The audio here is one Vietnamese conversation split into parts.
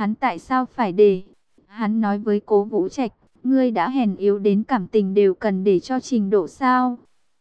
hắn tại sao phải để? Hắn nói với Cố Vũ Trạch, ngươi đã hèn yếu đến cảm tình đều cần để cho trình độ sao?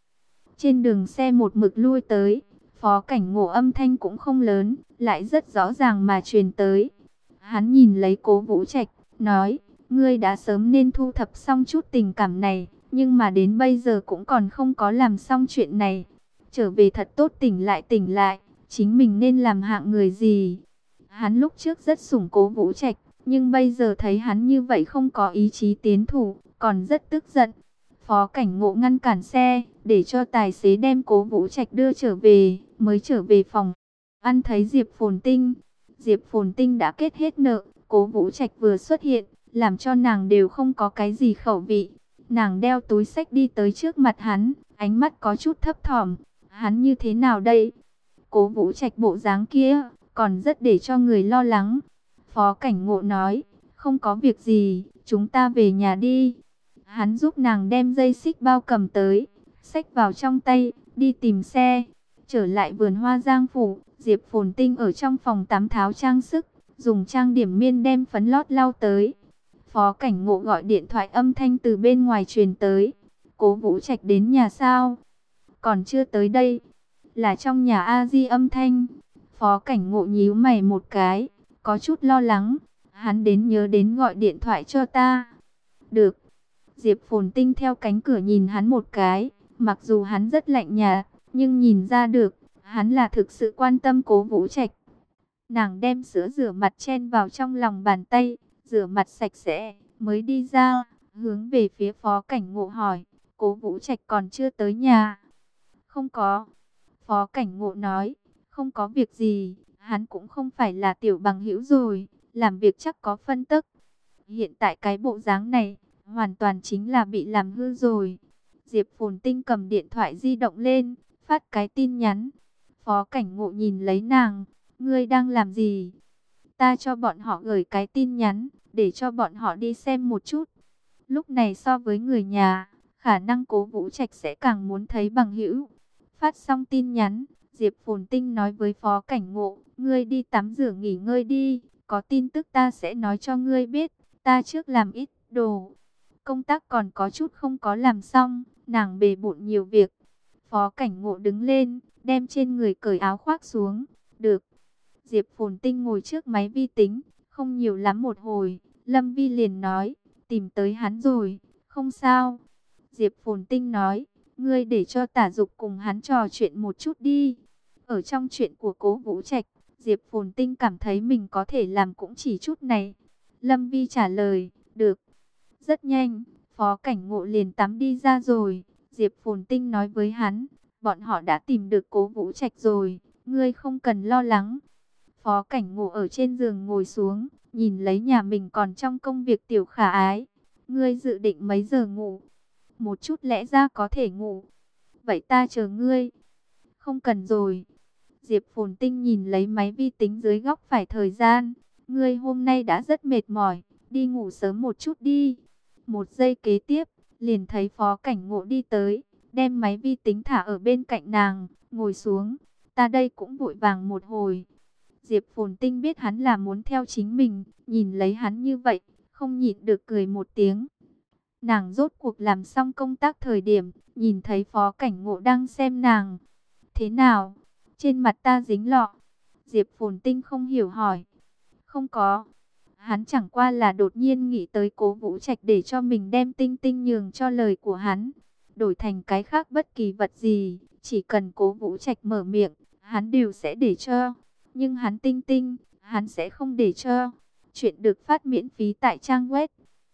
Trên đường xe một mực lui tới, Phó Cảnh Ngộ âm thanh cũng không lớn, lại rất rõ ràng mà truyền tới. Hắn nhìn lấy Cố Vũ Trạch, nói, ngươi đã sớm nên thu thập xong chút tình cảm này, nhưng mà đến bây giờ cũng còn không có làm xong chuyện này. Trở về thật tốt tỉnh lại, chính mình nên làm hạng người gì? Hắn lúc trước rất sủng Cố Vũ Trạch, nhưng bây giờ thấy hắn như vậy không có ý chí tiến thủ, còn rất tức giận. Phó Cảnh Ngộ ngăn cản xe, để cho tài xế đem Cố Vũ Trạch đưa trở về, mới trở về phòng. Ăn thấy Diệp Phồn Tinh. Diệp Phồn Tinh đã kết hết nợ, Cố Vũ Trạch vừa xuất hiện, làm cho nàng đều không có cái gì khẩu vị. Nàng đeo túi xách đi tới trước mặt hắn, ánh mắt có chút thấp thỏm. Hắn như thế nào đây? Cố Vũ Trạch bộ dáng kia, còn rất để cho người lo lắng. Phó Cảnh Ngộ nói, không có việc gì, chúng ta về nhà đi. Hắn giúp nàng đem dây xích bao cầm tới, xách vào trong tay, đi tìm xe. Trở lại vườn hoa Giang Phủ, Diệp Phồn Tinh ở trong phòng tắm tháo trang sức, dùng trang điểm miên đem phấn lót lau tới. Phó Cảnh Ngộ gọi điện thoại âm thanh từ bên ngoài truyền tới. Cố Vũ Trạch đến nhà sao? Còn chưa tới đây. Là trong nhà A Di âm thanh. Phó Cảnh Ngộ nhíu mày một cái, có chút lo lắng. Hắn đến nhớ đến gọi điện thoại cho ta. Được. Diệp Phồn Tinh theo cánh cửa nhìn hắn một cái. Mặc dù hắn rất lạnh nhạt, nhưng nhìn ra được, hắn là thực sự quan tâm Cố Vũ Trạch. Nàng đem sữa rửa mặt chen vào trong lòng bàn tay, rửa mặt sạch sẽ, mới đi ra, hướng về phía Phó Cảnh Ngộ hỏi, Cố Vũ Trạch còn chưa tới nhà? Không có. Phó Cảnh Ngộ nói, không có việc gì, hắn cũng không phải là tiểu bằng hữu rồi, làm việc chắc có phân tức. Hiện tại cái bộ dáng này, hoàn toàn chính là bị làm hư rồi. Diệp Phồn Tinh cầm điện thoại di động lên, phát cái tin nhắn. Phó Cảnh Ngộ nhìn lấy nàng, ngươi đang làm gì? Ta cho bọn họ gửi cái tin nhắn, để cho bọn họ đi xem một chút. Lúc này so với người nhà, khả năng Cố Vũ Trạch sẽ càng muốn thấy bằng hữu. Phát xong tin nhắn, Diệp Phồn Tinh nói với Phó Cảnh Ngộ, ngươi đi tắm rửa nghỉ ngơi đi, có tin tức ta sẽ nói cho ngươi biết, ta trước làm ít đồ. Công tác còn có chút không có làm xong, nàng bề bộn nhiều việc. Phó Cảnh Ngộ đứng lên, đem trên người cởi áo khoác xuống. Được. Diệp Phồn Tinh ngồi trước máy vi tính, không nhiều lắm một hồi, Lâm Vi liền nói, tìm tới hắn rồi, không sao. Diệp Phồn Tinh nói, ngươi để cho Tả Dục cùng hắn trò chuyện một chút đi. Ở trong chuyện của Cố Vũ Trạch, Diệp Phồn Tinh cảm thấy mình có thể làm cũng chỉ chút này. Lâm Vi trả lời, được. Rất nhanh, Phó Cảnh Ngộ liền tắm đi ra rồi. Diệp Phồn Tinh nói với hắn, bọn họ đã tìm được Cố Vũ Trạch rồi, ngươi không cần lo lắng. Phó Cảnh Ngộ ở trên giường ngồi xuống, nhìn lấy nhà mình còn trong công việc tiểu khả ái. Ngươi dự định mấy giờ ngủ? Một chút lẽ ra có thể ngủ. Vậy ta chờ ngươi. Không cần rồi. Diệp Phồn Tinh nhìn lấy máy vi tính dưới góc phải thời gian. Ngươi hôm nay đã rất mệt mỏi, đi ngủ sớm một chút đi. Một giây kế tiếp, liền thấy Phó Cảnh Ngộ đi tới, đem máy vi tính thả ở bên cạnh nàng, ngồi xuống. Ta đây cũng vội vàng một hồi. Diệp Phồn Tinh biết hắn là muốn theo chính mình, nhìn lấy hắn như vậy, không nhịn được cười một tiếng. Nàng rốt cuộc làm xong công tác thời điểm, nhìn thấy Phó Cảnh Ngộ đang xem nàng. Thế nào? Trên mặt ta dính lọ. Diệp Phồn Tinh không hiểu hỏi. Không có. Hắn chẳng qua là đột nhiên nghĩ tới Cố Vũ Trạch để cho mình đem Tinh Tinh nhường cho lời của hắn. Đổi thành cái khác bất kỳ vật gì, chỉ cần Cố Vũ Trạch mở miệng, hắn đều sẽ để cho. Nhưng hắn Tinh Tinh, hắn sẽ không để cho. Chuyện được phát miễn phí tại trang web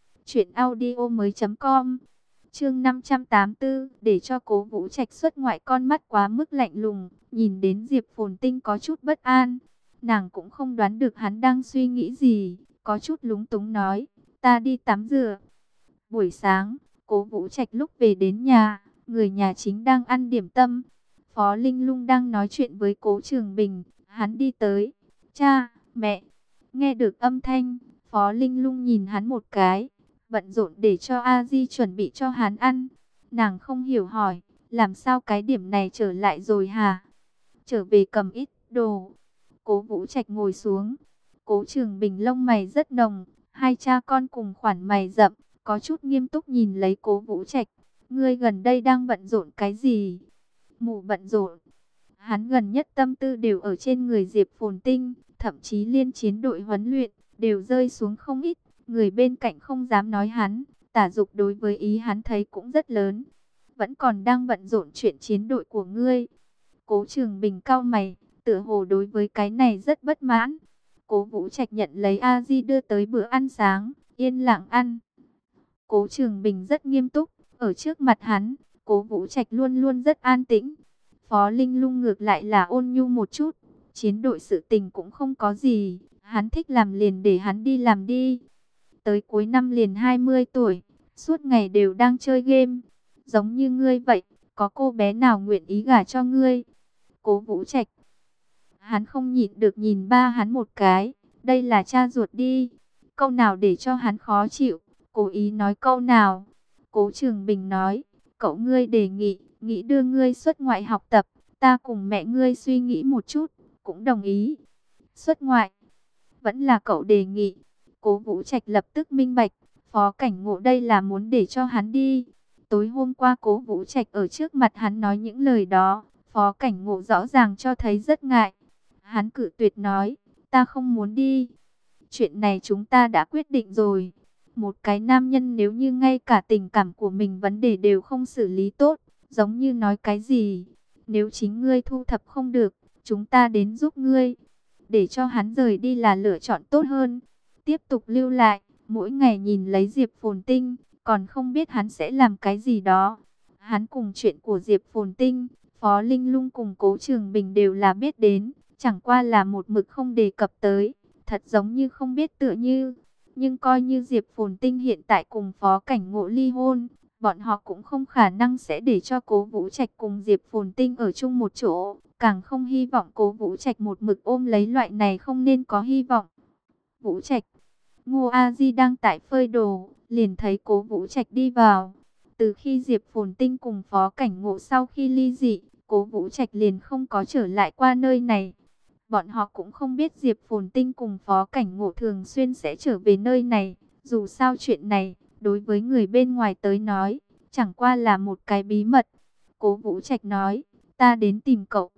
truyệnaudiomoi.com. Chương 584, để cho Cố Vũ Trạch xuất ngoại con mắt quá mức lạnh lùng, nhìn đến Diệp Phồn Tinh có chút bất an. Nàng cũng không đoán được hắn đang suy nghĩ gì, có chút lúng túng nói, ta đi tắm rửa. Buổi sáng, Cố Vũ Trạch lúc về đến nhà, người nhà chính đang ăn điểm tâm. Phó Linh Lung đang nói chuyện với Cố Trường Bình, hắn đi tới. Cha, mẹ, nghe được âm thanh, Phó Linh Lung nhìn hắn một cái, bận rộn để cho A Di chuẩn bị cho hắn ăn. Nàng không hiểu hỏi, làm sao cái điểm này trở lại rồi hả? Trở về cầm ít đồ. Cố Vũ Trạch ngồi xuống. Cố Trường Bình lông mày rất nồng, hai cha con cùng khoản mày rậm, có chút nghiêm túc nhìn lấy Cố Vũ Trạch. Ngươi gần đây đang bận rộn cái gì? Mụ bận rộn. Hắn gần nhất tâm tư đều ở trên người Diệp Phồn Tinh, thậm chí liên chiến đội huấn luyện đều rơi xuống không ít. Người bên cạnh không dám nói hắn, tả dục đối với ý hắn thấy cũng rất lớn. Vẫn còn đang bận rộn chuyện chiến đội của ngươi. Cố Trường Bình cau mày, tựa hồ đối với cái này rất bất mãn. Cố Vũ Trạch nhận lấy a di đưa tới bữa ăn sáng, yên lặng ăn. Cố Trường Bình rất nghiêm túc, ở trước mặt hắn, Cố Vũ Trạch luôn luôn rất an tĩnh. Phó Linh Lung ngược lại là ôn nhu một chút, chiến đội sự tình cũng không có gì, hắn thích làm liền để hắn đi làm đi. Tới cuối năm liền 20 tuổi, suốt ngày đều đang chơi game, giống như ngươi vậy, có cô bé nào nguyện ý gả cho ngươi? Cố Vũ Trạch, hắn không nhịn được nhìn ba hắn một cái, đây là cha ruột đi. Câu nào để cho hắn khó chịu, cố ý nói câu nào. Cố Trường Bình nói, cậu ngươi đề nghị, nghĩ đưa ngươi xuất ngoại học tập, ta cùng mẹ ngươi suy nghĩ một chút, cũng đồng ý. Xuất ngoại, vẫn là cậu đề nghị. Cố Vũ Trạch lập tức minh bạch, Phó Cảnh Ngộ đây là muốn để cho hắn đi. Tối hôm qua Cố Vũ Trạch ở trước mặt hắn nói những lời đó, Phó Cảnh Ngộ rõ ràng cho thấy rất ngại. Hắn cự tuyệt nói, ta không muốn đi. Chuyện này chúng ta đã quyết định rồi. Một cái nam nhân nếu như ngay cả tình cảm của mình vấn đề đều không xử lý tốt, giống như nói cái gì. Nếu chính ngươi thu thập không được, chúng ta đến giúp ngươi. Để cho hắn rời đi là lựa chọn tốt hơn. Tiếp tục lưu lại, mỗi ngày nhìn lấy Diệp Phồn Tinh, còn không biết hắn sẽ làm cái gì đó. Hắn cùng chuyện của Diệp Phồn Tinh, Phó Linh Lung cùng Cố Trường Bình đều là biết đến, chẳng qua là một mực không đề cập tới, thật giống như không biết tựa như. Nhưng coi như Diệp Phồn Tinh hiện tại cùng Phó Cảnh Ngộ ly hôn, bọn họ cũng không khả năng sẽ để cho Cố Vũ Trạch cùng Diệp Phồn Tinh ở chung một chỗ, càng không hy vọng Cố Vũ Trạch một mực ôm lấy loại này không nên có hy vọng. Vũ Trạch, Ngô A Di đang tại phơi đồ, liền thấy Cố Vũ Trạch đi vào. Từ khi Diệp Phồn Tinh cùng Phó Cảnh Ngộ sau khi ly dị, Cố Vũ Trạch liền không có trở lại qua nơi này. Bọn họ cũng không biết Diệp Phồn Tinh cùng Phó Cảnh Ngộ thường xuyên sẽ trở về nơi này. Dù sao chuyện này, đối với người bên ngoài tới nói, chẳng qua là một cái bí mật. Cố Vũ Trạch nói, ta đến tìm cậu.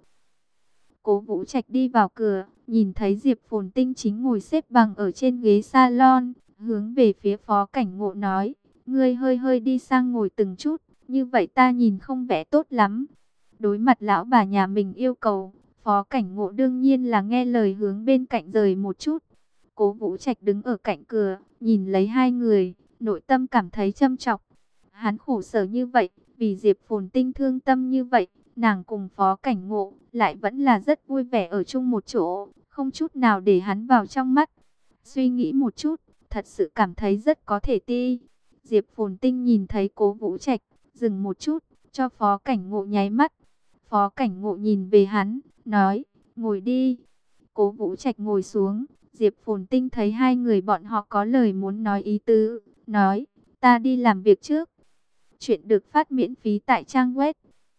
Cố Vũ Trạch đi vào cửa, nhìn thấy Diệp Phồn Tinh chính ngồi xếp bằng ở trên ghế salon, hướng về phía Phó Cảnh Ngộ nói, ngươi hơi hơi đi sang ngồi từng chút, như vậy ta nhìn không vẻ tốt lắm. Đối mặt lão bà nhà mình yêu cầu, Phó Cảnh Ngộ đương nhiên là nghe lời hướng bên cạnh rời một chút. Cố Vũ Trạch đứng ở cạnh cửa, nhìn lấy hai người, nội tâm cảm thấy châm chọc. Hắn khổ sở như vậy, vì Diệp Phồn Tinh thương tâm như vậy, nàng cùng Phó Cảnh Ngộ lại vẫn là rất vui vẻ ở chung một chỗ, không chút nào để hắn vào trong mắt. Suy nghĩ một chút, thật sự cảm thấy rất có thể ti. Diệp Phồn Tinh nhìn thấy Cố Vũ Trạch, dừng một chút, cho Phó Cảnh Ngộ nháy mắt. Phó Cảnh Ngộ nhìn về hắn, nói, ngồi đi. Cố Vũ Trạch ngồi xuống, Diệp Phồn Tinh thấy hai người bọn họ có lời muốn nói ý tứ, nói, ta đi làm việc trước. Chuyện được phát miễn phí tại trang web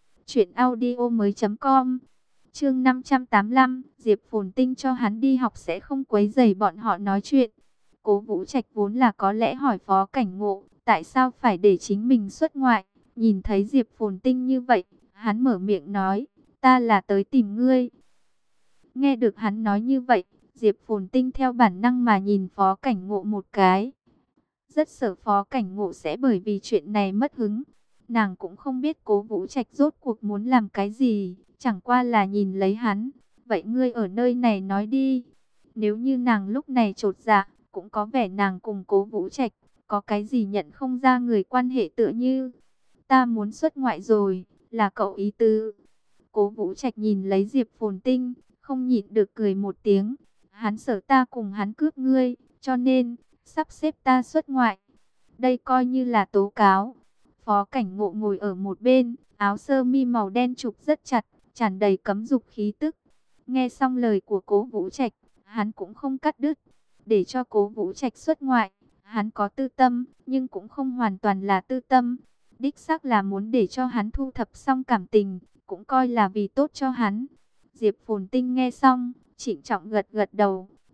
truyệnaudiomoi.com. Chương 585, Diệp Phồn Tinh cho hắn đi học sẽ không quấy rầy bọn họ nói chuyện. Cố Vũ Trạch vốn là có lẽ hỏi Phó Cảnh Ngộ, tại sao phải để chính mình xuất ngoại? Nhìn thấy Diệp Phồn Tinh như vậy, hắn mở miệng nói, ta là tới tìm ngươi. Nghe được hắn nói như vậy, Diệp Phồn Tinh theo bản năng mà nhìn Phó Cảnh Ngộ một cái. Rất sợ Phó Cảnh Ngộ sẽ bởi vì chuyện này mất hứng. Nàng cũng không biết Cố Vũ Trạch rốt cuộc muốn làm cái gì, chẳng qua là nhìn lấy hắn. Vậy ngươi ở nơi này nói đi. Nếu như nàng lúc này chột dạ, cũng có vẻ nàng cùng Cố Vũ Trạch có cái gì nhận không ra người quan hệ tựa như. Ta muốn xuất ngoại rồi, là cậu ý tứ. Cố Vũ Trạch nhìn lấy Diệp Phồn Tinh, không nhịn được cười một tiếng. Hắn sợ ta cùng hắn cướp ngươi, cho nên sắp xếp ta xuất ngoại. Đây coi như là tố cáo. Phó Cảnh Ngộ ngồi ở một bên, áo sơ mi màu đen trục rất chặt, tràn đầy cấm dục khí tức. Nghe xong lời của Cố Vũ Trạch, hắn cũng không cắt đứt. Để cho Cố Vũ Trạch xuất ngoại, hắn có tư tâm, nhưng cũng không hoàn toàn là tư tâm. Đích xác là muốn để cho hắn thu thập xong cảm tình, cũng coi là vì tốt cho hắn. Diệp Phồn Tinh nghe xong, trịnh trọng gật gật đầu.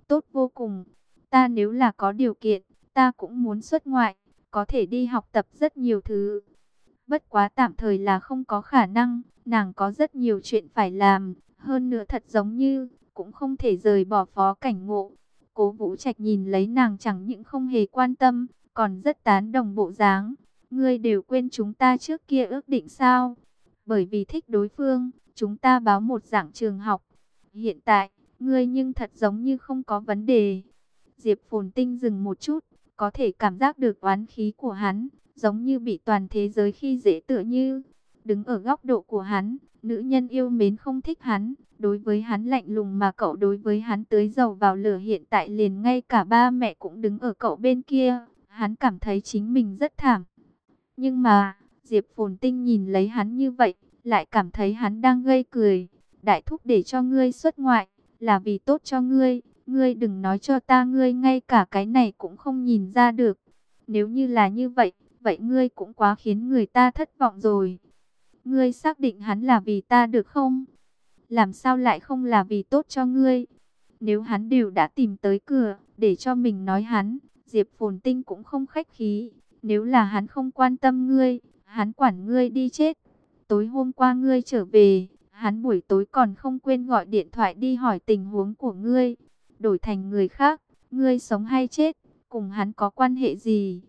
tốt vô cùng. Ta nếu là có điều kiện, ta cũng muốn xuất ngoại, có thể đi học tập rất nhiều thứ. Bất quá tạm thời là không có khả năng, nàng có rất nhiều chuyện phải làm, hơn nữa thật giống như cũng không thể rời bỏ Phó Cảnh Ngộ. Cố Vũ Trạch nhìn lấy nàng chẳng những không hề quan tâm, còn rất tán đồng bộ dáng. Ngươi đều quên chúng ta trước kia ước định sao? Bởi vì thích đối phương, chúng ta báo một dạng trường học. Hiện tại, ngươi nhưng thật giống như không có vấn đề. Diệp Phồn Tinh dừng một chút, có thể cảm giác được oán khí của hắn, giống như bị toàn thế giới khi dễ tựa như. Đứng ở góc độ của hắn, nữ nhân yêu mến không thích hắn, đối với hắn lạnh lùng mà cậu đối với hắn tưới dầu vào lửa, hiện tại liền ngay cả ba mẹ cũng đứng ở cậu bên kia, hắn cảm thấy chính mình rất thảm. Nhưng mà, Diệp Phồn Tinh nhìn lấy hắn như vậy, lại cảm thấy hắn đang gây cười. Đại thúc để cho ngươi xuất ngoại, là vì tốt cho ngươi, ngươi đừng nói cho ta ngươi ngay cả cái này cũng không nhìn ra được. Nếu như là như vậy, vậy ngươi cũng quá khiến người ta thất vọng rồi. Ngươi xác định hắn là vì ta được không? Làm sao lại không là vì tốt cho ngươi? Nếu hắn đều đã tìm tới cửa, để cho mình nói hắn, Diệp Phồn Tinh cũng không khách khí. Nếu là hắn không quan tâm ngươi, hắn quản ngươi đi chết. Tối hôm qua ngươi trở về, hắn buổi tối còn không quên gọi điện thoại đi hỏi tình huống của ngươi. Đổi thành người khác, ngươi sống hay chết, cùng hắn có quan hệ gì?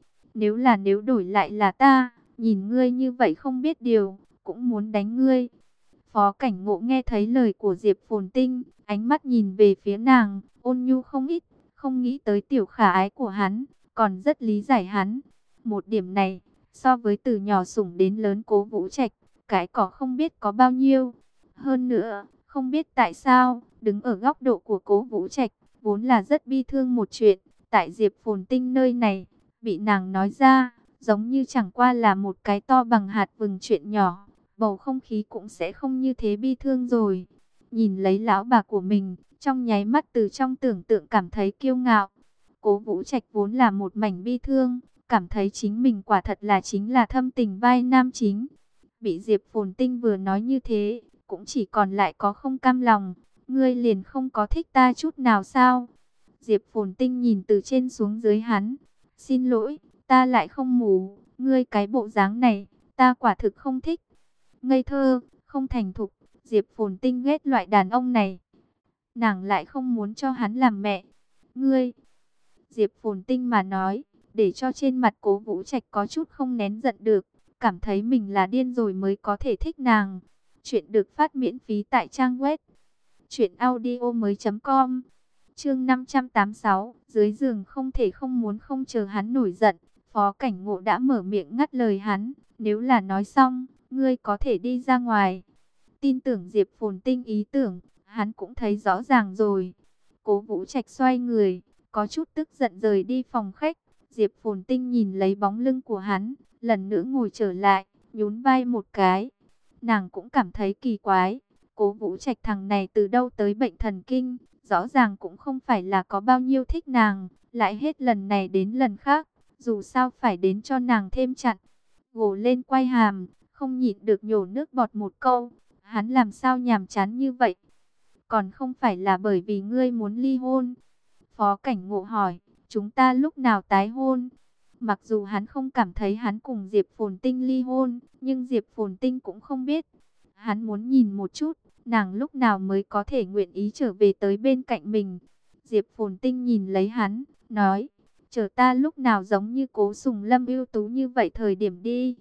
Nếu đổi lại là ta, nhìn ngươi như vậy không biết điều, cũng muốn đánh ngươi. Phó Cảnh Ngộ nghe thấy lời của Diệp Phồn Tinh, ánh mắt nhìn về phía nàng, ôn nhu không ít, không nghĩ tới tiểu khả ái của hắn, còn rất lý giải hắn. Một điểm này, so với từ nhỏ sủng đến lớn Cố Vũ Trạch, cái cỏ không biết có bao nhiêu. Hơn nữa, không biết tại sao, đứng ở góc độ của Cố Vũ Trạch, vốn là rất bi thương một chuyện, tại Diệp Phồn Tinh nơi này, bị nàng nói ra, giống như chẳng qua là một cái to bằng hạt vừng chuyện nhỏ, bầu không khí cũng sẽ không như thế bi thương rồi. Nhìn lấy lão bà của mình, trong nháy mắt từ trong tưởng tượng cảm thấy kiêu ngạo. Cố Vũ Trạch vốn là một mảnh bi thương, cảm thấy chính mình quả thật là chính là thâm tình vai nam chính. Bị Diệp Phồn Tinh vừa nói như thế, cũng chỉ còn lại có không cam lòng. Ngươi liền không có thích ta chút nào sao? Diệp Phồn Tinh nhìn từ trên xuống dưới hắn. Xin lỗi, ta lại không mù. Ngươi cái bộ dáng này, ta quả thực không thích. Ngây thơ, không thành thục. Diệp Phồn Tinh ghét loại đàn ông này. Nàng lại không muốn cho hắn làm mẹ. Ngươi, Diệp Phồn Tinh mà nói, để cho trên mặt Cố Vũ Trạch có chút không nén giận được, cảm thấy mình là điên rồi mới có thể thích nàng. Chuyện được phát miễn phí tại trang web truyệnaudiomoi.com. Chương 586, dưới giường không thể không muốn không chờ hắn nổi giận, Phó Cảnh Ngộ đã mở miệng ngắt lời hắn, nếu là nói xong, ngươi có thể đi ra ngoài. Tin tưởng Diệp Phồn Tinh ý tưởng, hắn cũng thấy rõ ràng rồi. Cố Vũ Trạch xoay người, có chút tức giận rời đi phòng khách. Diệp Phồn Tinh nhìn lấy bóng lưng của hắn, lần nữa ngồi trở lại, nhún vai một cái. Nàng cũng cảm thấy kỳ quái, Cố Vũ Trạch thằng này từ đâu tới bệnh thần kinh, rõ ràng cũng không phải là có bao nhiêu thích nàng, lại hết lần này đến lần khác, dù sao phải đến cho nàng thêm chặn. Gồ lên quay hàm, không nhịn được nhổ nước bọt một câu, hắn làm sao nhàm chán như vậy? Còn không phải là bởi vì ngươi muốn ly hôn? Phó Cảnh Ngộ hỏi, chúng ta lúc nào tái hôn? Mặc dù hắn không cảm thấy hắn cùng Diệp Phồn Tinh ly hôn, nhưng Diệp Phồn Tinh cũng không biết. Hắn muốn nhìn một chút, nàng lúc nào mới có thể nguyện ý trở về tới bên cạnh mình. Diệp Phồn Tinh nhìn lấy hắn, nói, chờ ta lúc nào giống như Cố Sùng Lâm ưu tú như vậy thời điểm đi.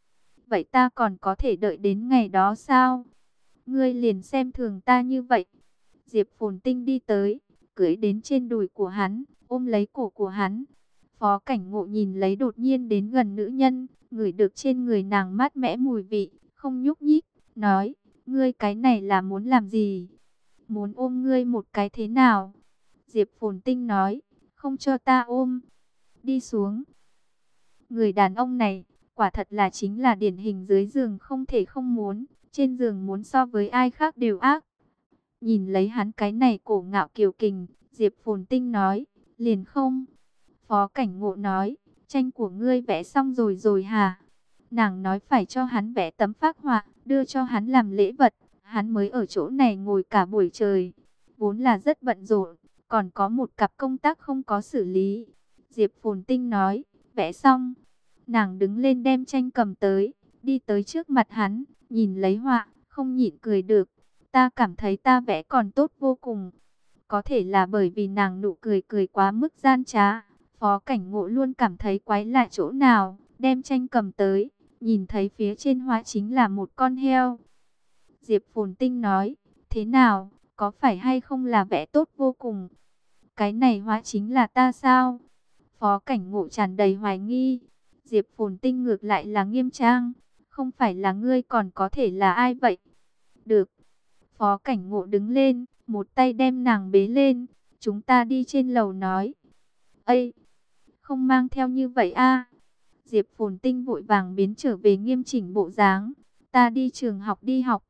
Vậy ta còn có thể đợi đến ngày đó sao? Ngươi liền xem thường ta như vậy. Diệp Phồn Tinh đi tới, cưỡi đến trên đùi của hắn, ôm lấy cổ của hắn. Phó Cảnh Ngộ nhìn lấy đột nhiên đến gần nữ nhân, ngửi được trên người nàng mát mẻ mùi vị, không nhúc nhích, nói, ngươi cái này là muốn làm gì? Muốn ôm ngươi một cái thế nào? Diệp Phồn Tinh nói, không cho ta ôm. Đi xuống. Người đàn ông này, quả thật là chính là điển hình dưới giường không thể không muốn, trên giường muốn so với ai khác đều ác. Nhìn lấy hắn cái này cổ ngạo kiều kình, Diệp Phồn Tinh nói, liền không. Phó Cảnh Ngộ nói, tranh của ngươi vẽ xong rồi rồi hả? Nàng nói phải cho hắn vẽ tấm phác họa, đưa cho hắn làm lễ vật, hắn mới ở chỗ này ngồi cả buổi trời. Vốn là rất bận rộn, còn có một cặp công tác không có xử lý. Diệp Phồn Tinh nói, vẽ xong. Nàng đứng lên đem tranh cầm tới, đi tới trước mặt hắn, nhìn lấy họa, không nhịn cười được. Ta cảm thấy ta vẽ còn tốt vô cùng. Có thể là bởi vì nàng nụ cười cười quá mức gian trá. Phó Cảnh Ngộ luôn cảm thấy quái lạ chỗ nào, đem tranh cầm tới, nhìn thấy phía trên họa chính là một con heo. Diệp Phồn Tinh nói, thế nào, có phải hay không là vẽ tốt vô cùng? Cái này họa chính là ta sao? Phó Cảnh Ngộ tràn đầy hoài nghi. Diệp Phồn Tinh ngược lại là nghiêm trang, không phải là ngươi còn có thể là ai vậy? Được. Phó Cảnh Ngộ đứng lên, một tay đem nàng bế lên, chúng ta đi trên lầu nói. Ây, không mang theo như vậy a. Diệp Phồn Tinh vội vàng biến trở về nghiêm chỉnh bộ dáng, ta đi trường học đi học.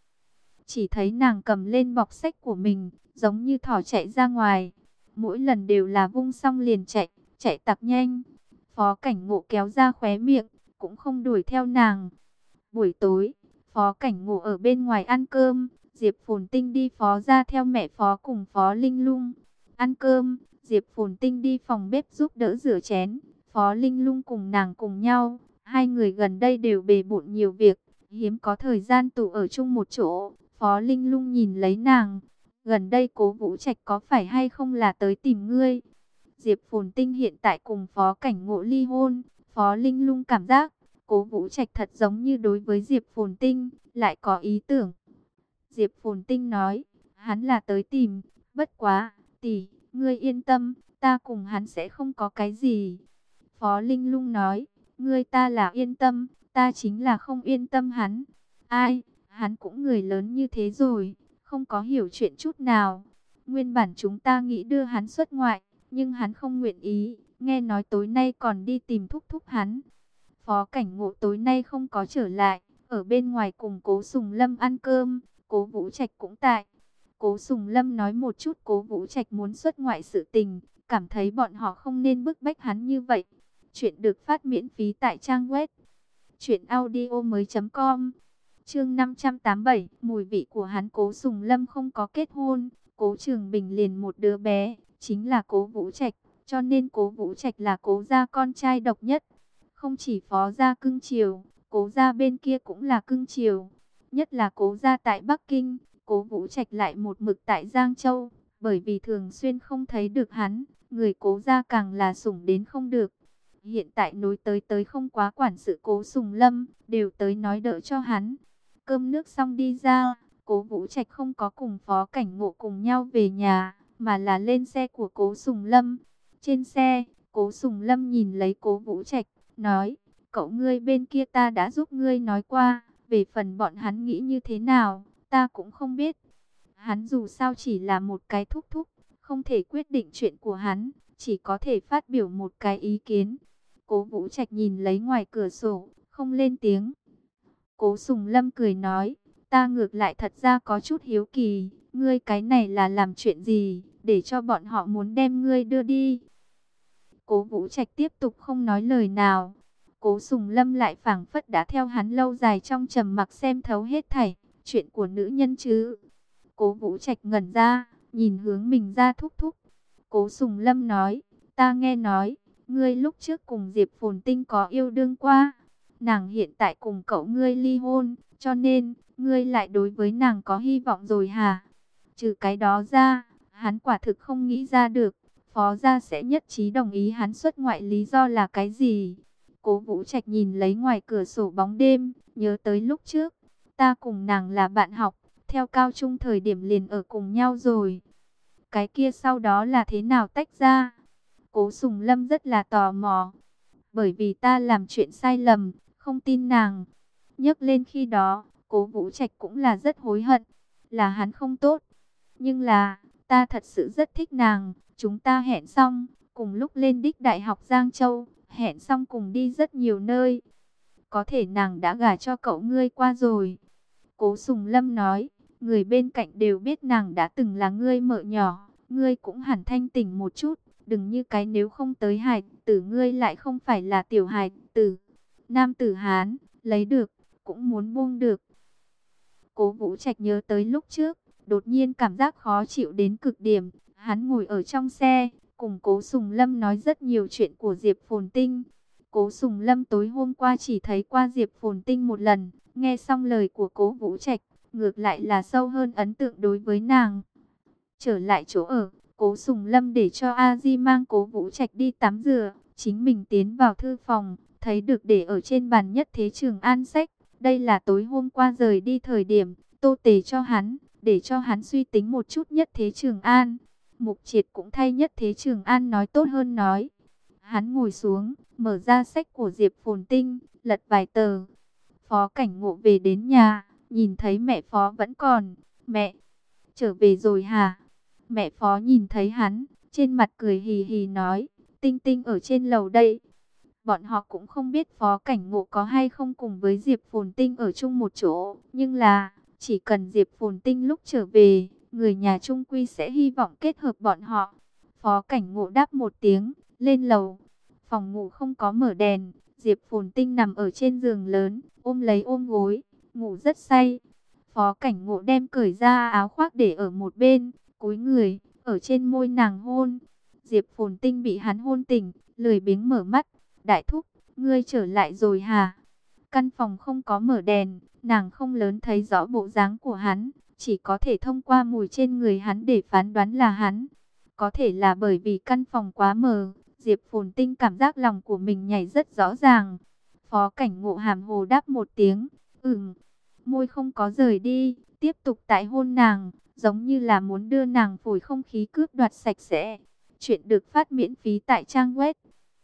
Chỉ thấy nàng cầm lên bọc sách của mình, giống như thỏ chạy ra ngoài. Mỗi lần đều là vung xong liền chạy, chạy tặc nhanh. Phó Cảnh Ngộ kéo ra khóe miệng, cũng không đuổi theo nàng. Buổi tối, Phó Cảnh Ngộ ở bên ngoài ăn cơm. Diệp Phồn Tinh đi Phó ra theo mẹ Phó cùng Phó Linh Lung. Ăn cơm, Diệp Phồn Tinh đi phòng bếp giúp đỡ rửa chén. Phó Linh Lung cùng nàng cùng nhau. Hai người gần đây đều bề bộn nhiều việc, hiếm có thời gian tụ ở chung một chỗ. Phó Linh Lung nhìn lấy nàng. Gần đây Cố Vũ Trạch có phải hay không là tới tìm ngươi? Diệp Phồn Tinh hiện tại cùng Phó Cảnh Ngộ ly hôn. Phó Linh Lung cảm giác Cố Vũ Trạch thật giống như đối với Diệp Phồn Tinh lại có ý tưởng. Diệp Phồn Tinh nói, hắn là tới tìm, bất quá, tỷ, ngươi yên tâm, ta cùng hắn sẽ không có cái gì. Phó Linh Lung nói, ngươi ta là yên tâm, ta chính là không yên tâm hắn. Ai, hắn cũng người lớn như thế rồi, không có hiểu chuyện chút nào. Nguyên bản chúng ta nghĩ đưa hắn xuất ngoại, nhưng hắn không nguyện ý, nghe nói tối nay còn đi tìm thúc thúc hắn. Phó Cảnh Ngộ tối nay không có trở lại, ở bên ngoài cùng Cố Sùng Lâm ăn cơm, Cố Vũ Trạch cũng tại. Cố Sùng Lâm nói một chút Cố Vũ Trạch muốn xuất ngoại sự tình, cảm thấy bọn họ không nên bức bách hắn như vậy. Chuyện được phát miễn phí tại trang web truyệnaudiomoi.com. Chương 587, mùi vị của hắn. Cố Sùng Lâm không có kết hôn, Cố Trường Bình liền một đứa bé, chính là Cố Vũ Trạch, cho nên Cố Vũ Trạch là Cố gia con trai độc nhất. Không chỉ Phó gia cưng chiều, Cố gia bên kia cũng là cưng chiều. Nhất là Cố gia tại Bắc Kinh, Cố Vũ Trạch lại một mực tại Giang Châu, bởi vì thường xuyên không thấy được hắn, người Cố gia càng là sủng đến không được. Hiện tại nối tới không quá quản sự Cố Sùng Lâm, đều tới nói đỡ cho hắn. Cơm nước xong đi ra, Cố Vũ Trạch không có cùng Phó Cảnh Ngộ cùng nhau về nhà, mà là lên xe của Cố Sùng Lâm. Trên xe, Cố Sùng Lâm nhìn lấy Cố Vũ Trạch, nói, cậu ngươi bên kia ta đã giúp ngươi nói qua, về phần bọn hắn nghĩ như thế nào, ta cũng không biết. Hắn dù sao chỉ là một cái thúc thúc, không thể quyết định chuyện của hắn, chỉ có thể phát biểu một cái ý kiến. Cố Vũ Trạch nhìn lấy ngoài cửa sổ, không lên tiếng. Cố Sùng Lâm cười nói, ta ngược lại thật ra có chút hiếu kỳ, ngươi cái này là làm chuyện gì, để cho bọn họ muốn đem ngươi đưa đi. Cố Vũ Trạch tiếp tục không nói lời nào. Cố Sùng Lâm lại phảng phất đã theo hắn lâu dài trong trầm mặc xem thấu hết thảy, chuyện của nữ nhân chứ. Cố Vũ Trạch ngẩn ra, nhìn hướng mình ra thúc thúc. Cố Sùng Lâm nói, ta nghe nói, ngươi lúc trước cùng Diệp Phồn Tinh có yêu đương qua. Nàng hiện tại cùng cậu ngươi ly hôn, cho nên, ngươi lại đối với nàng có hy vọng rồi hả? Trừ cái đó ra, hắn quả thực không nghĩ ra được, Phó gia sẽ nhất trí đồng ý hắn xuất ngoại lý do là cái gì? Cố Vũ Trạch nhìn lấy ngoài cửa sổ bóng đêm, nhớ tới lúc trước, ta cùng nàng là bạn học, theo cao trung thời điểm liền ở cùng nhau rồi. Cái kia sau đó là thế nào tách ra? Cố Sùng Lâm rất là tò mò. Bởi vì ta làm chuyện sai lầm, không tin nàng. Nhắc lên khi đó, Cố Vũ Trạch cũng là rất hối hận, là hắn không tốt. Nhưng là, ta thật sự rất thích nàng, chúng ta hẹn xong, cùng lúc lên đích Đại học Giang Châu, hẹn xong cùng đi rất nhiều nơi. Có thể nàng đã gả cho cậu ngươi qua rồi. Cố Sùng Lâm nói, người bên cạnh đều biết nàng đã từng là ngươi mợ nhỏ, ngươi cũng hẳn thanh tỉnh một chút, đừng như cái nếu không tới hài tử ngươi lại không phải là tiểu hài tử. Nam tử Hán, lấy được, cũng muốn buông được. Cố Vũ Trạch nhớ tới lúc trước, đột nhiên cảm giác khó chịu đến cực điểm, Hắn ngồi ở trong xe, cùng Cố Sùng Lâm nói rất nhiều chuyện của Diệp Phồn Tinh. Cố Sùng Lâm tối hôm qua chỉ thấy qua Diệp Phồn Tinh một lần, nghe xong lời của Cố Vũ Trạch, ngược lại là sâu hơn ấn tượng đối với nàng. Trở lại chỗ ở, Cố Sùng Lâm để cho A Di mang Cố Vũ Trạch đi tắm rửa, chính mình tiến vào thư phòng, thấy được để ở trên bàn Nhất Thế Trường An sách. Đây là tối hôm qua rời đi thời điểm Tô Tề cho hắn, để cho hắn suy tính một chút Nhất Thế Trường An. Mục Triệt cũng thay Nhất Thế Trường An nói tốt hơn nói. Hắn ngồi xuống, mở ra sách của Diệp Phồn Tinh, lật vài tờ. Phó Cảnh Ngộ về đến nhà, nhìn thấy mẹ Phó vẫn còn. Mẹ, trở về rồi hả? Mẹ Phó nhìn thấy hắn, trên mặt cười hì hì nói, Tinh Tinh ở trên lầu đây. Bọn họ cũng không biết Phó Cảnh Ngộ có hay không cùng với Diệp Phồn Tinh ở chung một chỗ. Nhưng là, chỉ cần Diệp Phồn Tinh lúc trở về, người nhà chung quy sẽ hy vọng kết hợp bọn họ. Phó Cảnh Ngộ đáp một tiếng, lên lầu. Phòng ngủ không có mở đèn, Diệp Phồn Tinh nằm ở trên giường lớn, ôm lấy ôm gối, ngủ rất say. Phó Cảnh Ngộ đem cởi ra áo khoác để ở một bên, cúi người, ở trên môi nàng hôn. Diệp Phồn Tinh bị hắn hôn tỉnh, lười biếng mở mắt. Đại thúc, ngươi trở lại rồi hả? Căn phòng không có mở đèn, nàng không lớn thấy rõ bộ dáng của hắn, chỉ có thể thông qua mùi trên người hắn để phán đoán là hắn. Có thể là bởi vì căn phòng quá mờ, Diệp Phồn Tinh cảm giác lòng của mình nhảy rất rõ ràng. Phó Cảnh Ngộ hàm hồ đáp một tiếng, môi không có rời đi, tiếp tục tại hôn nàng, giống như là muốn đưa nàng phổi không khí cướp đoạt sạch sẽ. Chuyện được phát miễn phí tại trang web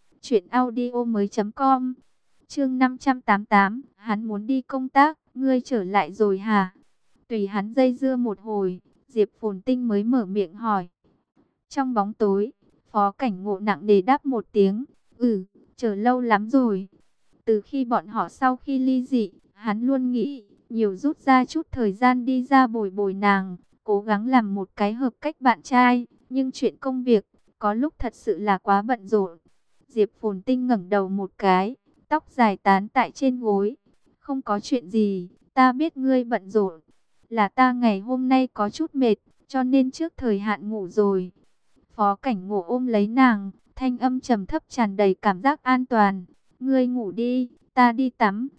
truyệnaudiomoi.com. Chương 588, hắn muốn đi công tác, ngươi trở lại rồi hả? Tùy hắn dây dưa một hồi, Diệp Phồn Tinh mới mở miệng hỏi. Trong bóng tối, Phó Cảnh Ngộ nặng nề đáp một tiếng, chờ lâu lắm rồi. Từ khi bọn họ sau khi ly dị, hắn luôn nghĩ nhiều rút ra chút thời gian đi ra bồi bồi nàng, cố gắng làm một cái hợp cách bạn trai, nhưng chuyện công việc có lúc thật sự là quá bận rộn. Diệp Phồn Tinh ngẩng đầu một cái, tóc dài tán tại trên gối. Không có chuyện gì, ta biết ngươi bận rộn, là ta ngày hôm nay có chút mệt, cho nên trước thời hạn ngủ rồi. Phó Cảnh Ngộ ôm lấy nàng, thanh âm trầm thấp tràn đầy cảm giác an toàn. Ngươi ngủ đi, ta đi tắm.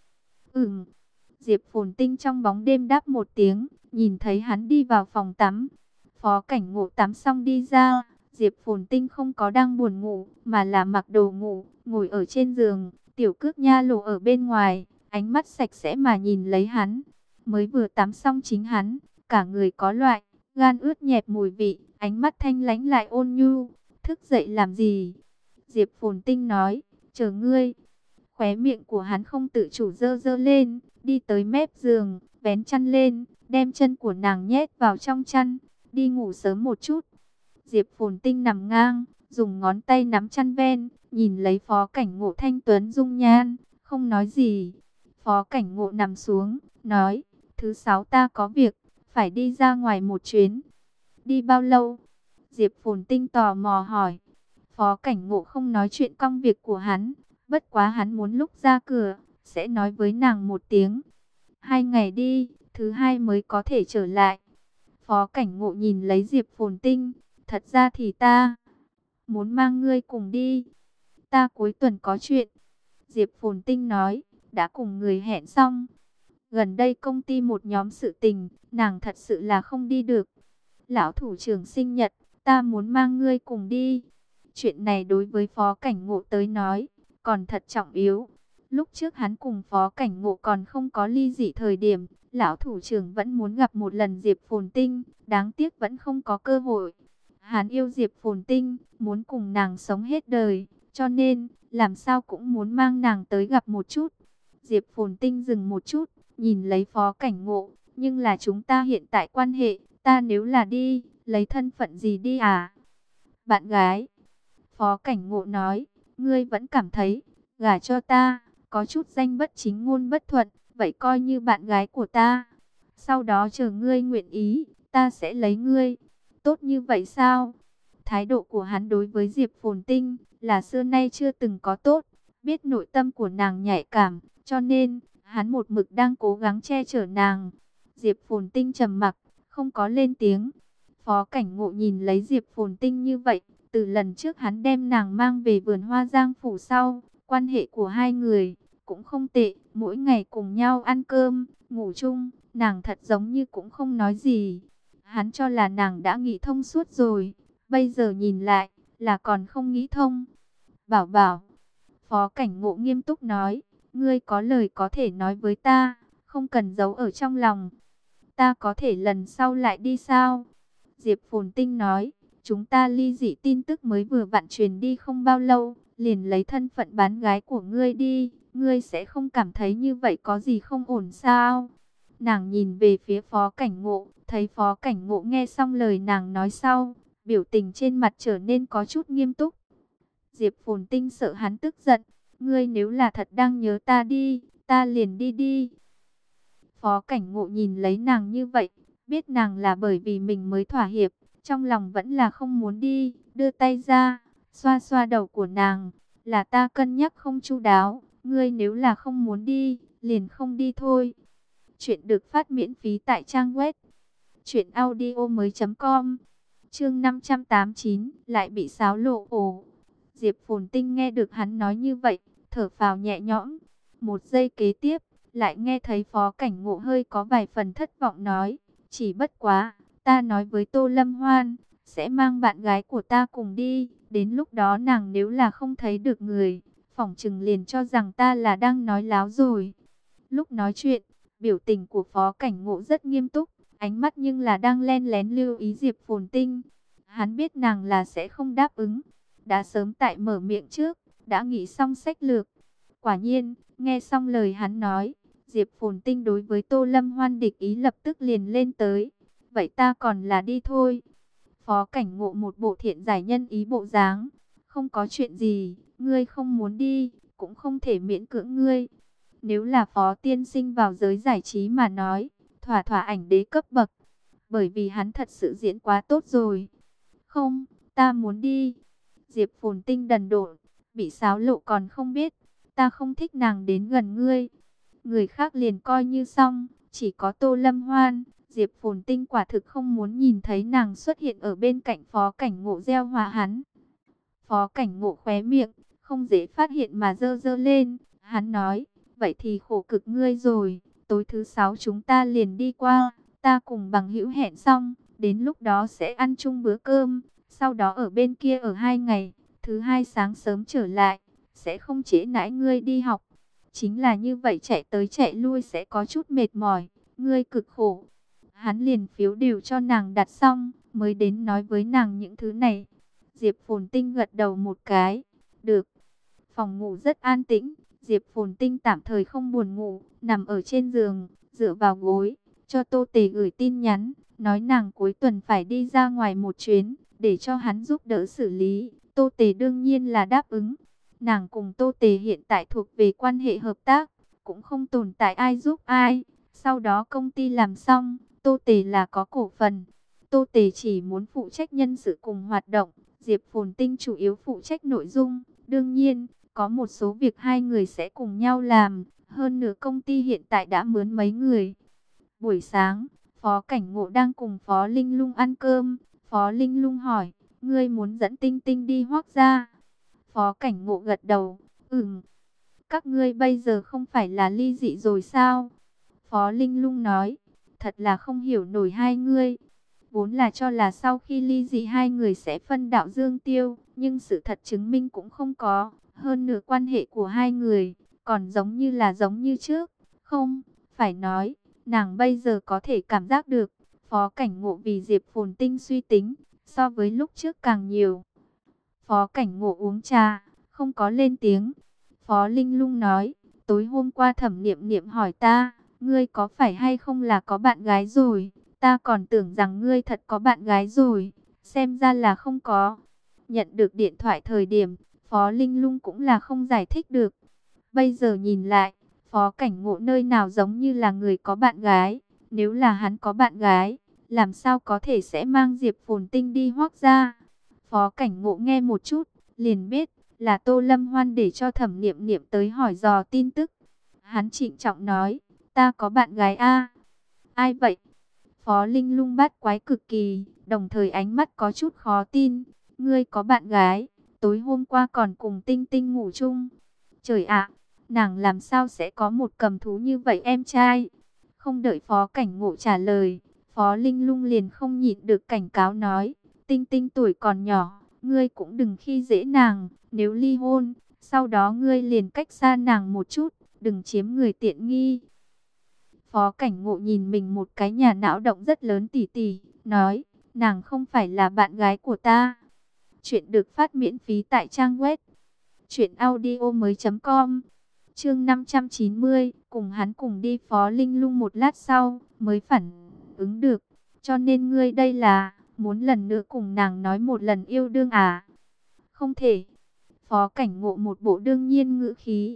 Diệp Phồn Tinh trong bóng đêm đáp một tiếng, nhìn thấy hắn đi vào phòng tắm. Phó Cảnh Ngộ tắm xong đi ra, Diệp Phồn Tinh không có đang buồn ngủ, mà là mặc đồ ngủ, ngồi ở trên giường, Tiểu Cước Nha lộ ở bên ngoài, ánh mắt sạch sẽ mà nhìn lấy hắn. Mới vừa tắm xong chính hắn, cả người có loại gan ướt nhẹp mùi vị, ánh mắt thanh lãnh lại ôn nhu. Thức dậy làm gì? Diệp Phồn Tinh nói, chờ ngươi. Khóe miệng của hắn không tự chủ dơ dơ lên, đi tới mép giường, vén chăn lên, đem chân của nàng nhét vào trong chăn, đi ngủ sớm một chút. Diệp Phồn Tinh nằm ngang, dùng ngón tay nắm chăn ven, nhìn lấy Phó Cảnh Ngộ thanh tuấn dung nhan, không nói gì. Phó Cảnh Ngộ nằm xuống, nói, thứ 6 ta có việc, phải đi ra ngoài một chuyến. Đi bao lâu? Diệp Phồn Tinh tò mò hỏi. Phó Cảnh Ngộ không nói chuyện công việc của hắn, bất quá hắn muốn lúc ra cửa, sẽ nói với nàng một tiếng. 2 ngày đi, thứ 2 mới có thể trở lại. Phó Cảnh Ngộ nhìn lấy Diệp Phồn Tinh, thật ra thì ta muốn mang ngươi cùng đi. Ta cuối tuần có chuyện. Diệp Phồn Tinh nói, đã cùng người hẹn xong. Gần đây công ty một nhóm sự tình, nàng thật sự là không đi được. Lão thủ trưởng sinh nhật, ta muốn mang ngươi cùng đi. Chuyện này đối với Phó Cảnh Ngộ tới nói, còn thật trọng yếu. Lúc trước hắn cùng Phó Cảnh Ngộ còn không có ly dị thời điểm, lão thủ trưởng vẫn muốn gặp một lần Diệp Phồn Tinh, đáng tiếc vẫn không có cơ hội. Hắn yêu Diệp Phồn Tinh, muốn cùng nàng sống hết đời, cho nên làm sao cũng muốn mang nàng tới gặp một chút. Diệp Phồn Tinh dừng một chút, nhìn lấy Phó Cảnh Ngộ, nhưng là chúng ta hiện tại quan hệ, ta nếu là đi, lấy thân phận gì đi à? Bạn gái. Phó Cảnh Ngộ nói, ngươi vẫn cảm thấy, gả cho ta, có chút danh bất chính ngôn bất thuận, vậy coi như bạn gái của ta. Sau đó chờ ngươi nguyện ý, ta sẽ lấy ngươi. Tốt như vậy sao? Thái độ của hắn đối với Diệp Phồn Tinh là xưa nay chưa từng có tốt, biết nội tâm của nàng nhạy cảm, cho nên hắn một mực đang cố gắng che chở nàng. Diệp Phồn Tinh trầm mặc, không có lên tiếng. Phó Cảnh Ngộ nhìn lấy Diệp Phồn Tinh như vậy, từ lần trước hắn đem nàng mang về vườn hoa Giang phủ sau, quan hệ của hai người cũng không tệ, mỗi ngày cùng nhau ăn cơm, ngủ chung, nàng thật giống như cũng không nói gì. Hắn cho là nàng đã nghĩ thông suốt rồi, bây giờ nhìn lại là còn không nghĩ thông. Bảo bảo, Phó Cảnh Ngộ nghiêm túc nói, ngươi có lời có thể nói với ta, không cần giấu ở trong lòng. Ta có thể lần sau lại đi sao? Diệp Phồn Tinh nói, chúng ta ly dị tin tức mới vừa vặn truyền đi không bao lâu, liền lấy thân phận bán gái của ngươi đi, ngươi sẽ không cảm thấy như vậy có gì không ổn sao? Nàng nhìn về phía Phó Cảnh Ngộ, thấy Phó Cảnh Ngộ nghe xong lời nàng nói sau, biểu tình trên mặt trở nên có chút nghiêm túc. Diệp Phồn Tinh sợ hắn tức giận, ngươi nếu là thật đang nhớ ta đi, ta liền đi đi. Phó Cảnh Ngộ nhìn lấy nàng như vậy, biết nàng là bởi vì mình mới thỏa hiệp, trong lòng vẫn là không muốn đi, đưa tay ra, xoa xoa đầu của nàng, là ta cân nhắc không chu đáo, ngươi nếu là không muốn đi, liền không đi thôi. Chuyện được phát miễn phí tại trang web truyệnaudiomoi.com. Chương 589 lại bị xáo lộ ổ. Diệp Phồn Tinh nghe được hắn nói như vậy, thở phào nhẹ nhõm. Một giây kế tiếp, lại nghe thấy Phó Cảnh Ngộ hơi có vài phần thất vọng nói, chỉ bất quá, ta nói với Tô Lâm Hoan, sẽ mang bạn gái của ta cùng đi, đến lúc đó nàng nếu là không thấy được người, phỏng chừng liền cho rằng ta là đang nói láo rồi. Lúc nói chuyện, biểu tình của Phó Cảnh Ngộ rất nghiêm túc, ánh mắt nhưng là đang len lén lưu ý Diệp Phồn Tinh. Hắn biết nàng là sẽ không đáp ứng, đã sớm tại mở miệng trước, đã nghĩ xong sách lược. Quả nhiên, nghe xong lời hắn nói, Diệp Phồn Tinh đối với Tô Lâm Hoan địch ý lập tức liền lên tới. Vậy ta còn là đi thôi. Phó Cảnh Ngộ một bộ thiện giải nhân ý bộ dáng. Không có chuyện gì, ngươi không muốn đi, cũng không thể miễn cưỡng ngươi. Nếu là Phó tiên sinh vào giới giải trí mà nói, thỏa thỏa ảnh đế cấp bậc. Bởi vì hắn thật sự diễn quá tốt rồi. Không, ta muốn đi. Diệp Phồn Tinh đần độn, bị xáo lộ còn không biết. Ta không thích nàng đến gần ngươi. Người khác liền coi như xong, chỉ có Tô Lâm Hoan, Diệp Phồn Tinh quả thực không muốn nhìn thấy nàng xuất hiện ở bên cạnh Phó Cảnh Ngộ gieo họa hắn. Phó Cảnh Ngộ khóe miệng, không dễ phát hiện mà dơ dơ lên, hắn nói, vậy thì khổ cực ngươi rồi, tối thứ 6 chúng ta liền đi qua, ta cùng bằng hữu hẹn xong, đến lúc đó sẽ ăn chung bữa cơm, sau đó ở bên kia ở 2 ngày, thứ 2 sáng sớm trở lại, sẽ không trễ nải ngươi đi học. Chính là như vậy chạy tới chạy lui sẽ có chút mệt mỏi, ngươi cực khổ. Hắn liền phiếu đều cho nàng đặt xong, mới đến nói với nàng những thứ này. Diệp Phồn Tinh gật đầu một cái, được. Phòng ngủ rất an tĩnh, Diệp Phồn Tinh tạm thời không buồn ngủ, nằm ở trên giường, dựa vào gối, cho Tô Tề gửi tin nhắn, nói nàng cuối tuần phải đi ra ngoài một chuyến, để cho hắn giúp đỡ xử lý. Tô Tề đương nhiên là đáp ứng. Nàng cùng Tô Tề hiện tại thuộc về quan hệ hợp tác, cũng không tồn tại ai giúp ai. Sau đó công ty làm xong, Tô Tề là có cổ phần. Tô Tề chỉ muốn phụ trách nhân sự cùng hoạt động, Diệp Phồn Tinh chủ yếu phụ trách nội dung. Đương nhiên, có một số việc hai người sẽ cùng nhau làm. Hơn nữa công ty hiện tại đã mướn mấy người. Buổi sáng, Phó Cảnh Ngộ đang cùng Phó Linh Lung ăn cơm. Phó Linh Lung hỏi, ngươi muốn dẫn Tinh Tinh đi Hoác gia? Phó Cảnh Ngộ gật đầu, các ngươi bây giờ không phải là ly dị rồi sao? Phó Linh Lung nói, thật là không hiểu nổi hai ngươi. Vốn là cho là sau khi ly dị hai người sẽ phân đạo dương tiêu, nhưng sự thật chứng minh cũng không có. Hơn nữa quan hệ của hai người, còn giống như trước. Không, phải nói, nàng bây giờ có thể cảm giác được, Phó Cảnh Ngộ vì Diệp Phồn Tinh suy tính, so với lúc trước càng nhiều. Phó Cảnh Ngộ uống trà, không có lên tiếng. Phó Linh Lung nói, tối hôm qua Thẩm Niệm Niệm hỏi ta, ngươi có phải hay không là có bạn gái rồi? Ta còn tưởng rằng ngươi thật có bạn gái rồi, xem ra là không có. Nhận được điện thoại thời điểm, Phó Linh Lung cũng là không giải thích được. Bây giờ nhìn lại, Phó Cảnh Ngộ nơi nào giống như là người có bạn gái. Nếu là hắn có bạn gái, làm sao có thể sẽ mang Diệp Phồn Tinh đi Hoác gia? Phó Cảnh Ngộ nghe một chút, liền biết là Tô Lâm Hoan để cho Thẩm Niệm Niệm tới hỏi dò tin tức. Hắn trịnh trọng nói, ta có bạn gái a. Ai vậy? Phó Linh Lung bắt quái cực kỳ, đồng thời ánh mắt có chút khó tin. Ngươi có bạn gái, tối hôm qua còn cùng Tinh Tinh ngủ chung. Trời ạ, nàng làm sao sẽ có một cầm thú như vậy em trai? Không đợi Phó Cảnh Ngộ trả lời, Phó Linh Lung liền không nhịn được cảnh cáo nói, Tinh Tinh tuổi còn nhỏ, ngươi cũng đừng khi dễ nàng, nếu ly hôn, sau đó ngươi liền cách xa nàng một chút, đừng chiếm người tiện nghi. Phó Cảnh Ngộ nhìn mình một cái nhà não động rất lớn tỉ tỉ, nói, nàng không phải là bạn gái của ta. Chuyện được phát miễn phí tại trang web truyệnaudiomoi.com. Chương 590, cùng hắn cùng đi. Phó Linh Lung một lát sau mới phản ứng được, cho nên ngươi đây là muốn lần nữa cùng nàng nói một lần yêu đương à? Không thể. Phó Cảnh Ngộ một bộ đương nhiên ngữ khí.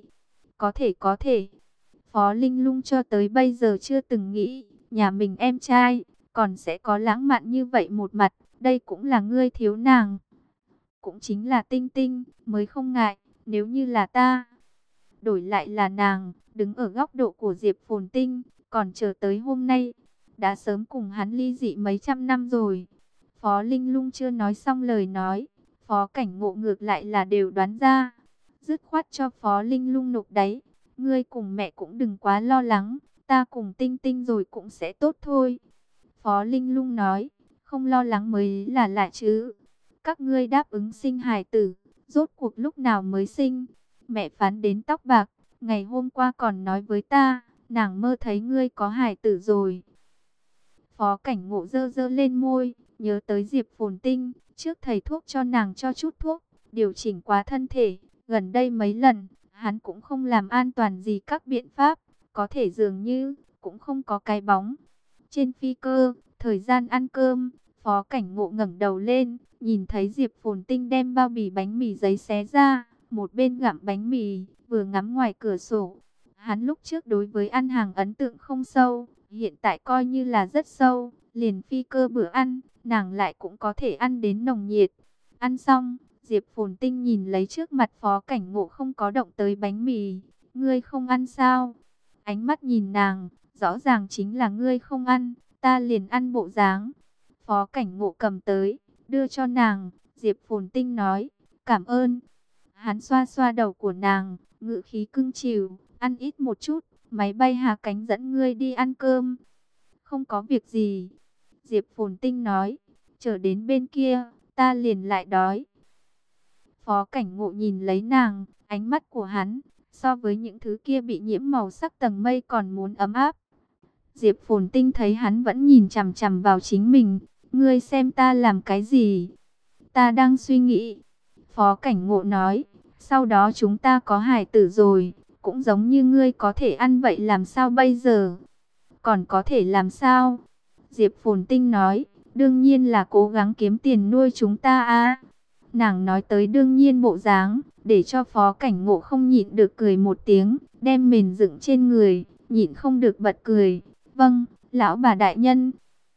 Có thể. Phó Linh Lung cho tới bây giờ chưa từng nghĩ, nhà mình em trai, còn sẽ có lãng mạn như vậy một mặt, đây cũng là ngươi thiếu nàng. Cũng chính là Tinh Tinh, mới không ngại, nếu như là ta. Đổi lại là nàng, đứng ở góc độ của Diệp Phồn Tinh, còn chờ tới hôm nay, đã sớm cùng hắn ly dị mấy trăm năm rồi. Phó Linh Lung chưa nói xong lời nói, Phó Cảnh Ngộ ngược lại là đều đoán ra. Dứt khoát cho Phó Linh Lung nộp đáy. Ngươi cùng mẹ cũng đừng quá lo lắng, ta cùng Tinh Tinh rồi cũng sẽ tốt thôi. Phó Linh Lung nói, không lo lắng mới là lạ chứ. Các ngươi đáp ứng sinh hài tử, rốt cuộc lúc nào mới sinh? Mẹ phán đến tóc bạc, ngày hôm qua còn nói với ta, nàng mơ thấy ngươi có hài tử rồi. Phó Cảnh Ngộ dơ dơ lên môi, nhớ tới Diệp Phồn Tinh, trước thầy thuốc cho nàng cho chút thuốc, điều chỉnh quá thân thể, gần đây mấy lần, hắn cũng không làm an toàn gì các biện pháp, có thể dường như cũng không có cái bóng. Trên phi cơ, thời gian ăn cơm, Phó Cảnh Ngộ ngẩng đầu lên, nhìn thấy Diệp Phồn Tinh đem bao bì bánh mì giấy xé ra, một bên gặm bánh mì, vừa ngắm ngoài cửa sổ. Hắn lúc trước đối với ăn hàng ấn tượng không sâu, hiện tại coi như là rất sâu, liền phi cơ bữa ăn, nàng lại cũng có thể ăn đến nồng nhiệt. Ăn xong, Diệp Phồn Tinh nhìn lấy trước mặt Phó Cảnh Ngộ không có động tới bánh mì. Ngươi không ăn sao? Ánh mắt nhìn nàng, rõ ràng chính là ngươi không ăn, ta liền ăn bộ dáng. Phó Cảnh Ngộ cầm tới, đưa cho nàng, Diệp Phồn Tinh nói, cảm ơn. Hắn xoa xoa đầu của nàng, ngữ khí cưng chiều, ăn ít một chút, máy bay hạ cánh dẫn ngươi đi ăn cơm. Không có việc gì. Diệp Phồn Tinh nói, chờ đến bên kia, ta liền lại đói. Phó Cảnh Ngộ nhìn lấy nàng, ánh mắt của hắn, so với những thứ kia bị nhiễm màu sắc tầng mây còn muốn ấm áp. Diệp Phồn Tinh thấy hắn vẫn nhìn chằm chằm vào chính mình, ngươi xem ta làm cái gì? Ta đang suy nghĩ. Phó Cảnh Ngộ nói, sau đó chúng ta có hài tử rồi, cũng giống như ngươi có thể ăn vậy làm sao bây giờ? Còn có thể làm sao? Diệp Phồn Tinh nói, đương nhiên là cố gắng kiếm tiền nuôi chúng ta a. Nàng nói tới đương nhiên bộ dáng, để cho Phó Cảnh Ngộ không nhịn được cười một tiếng, đem mền dựng trên người, nhịn không được bật cười. Vâng, lão bà đại nhân.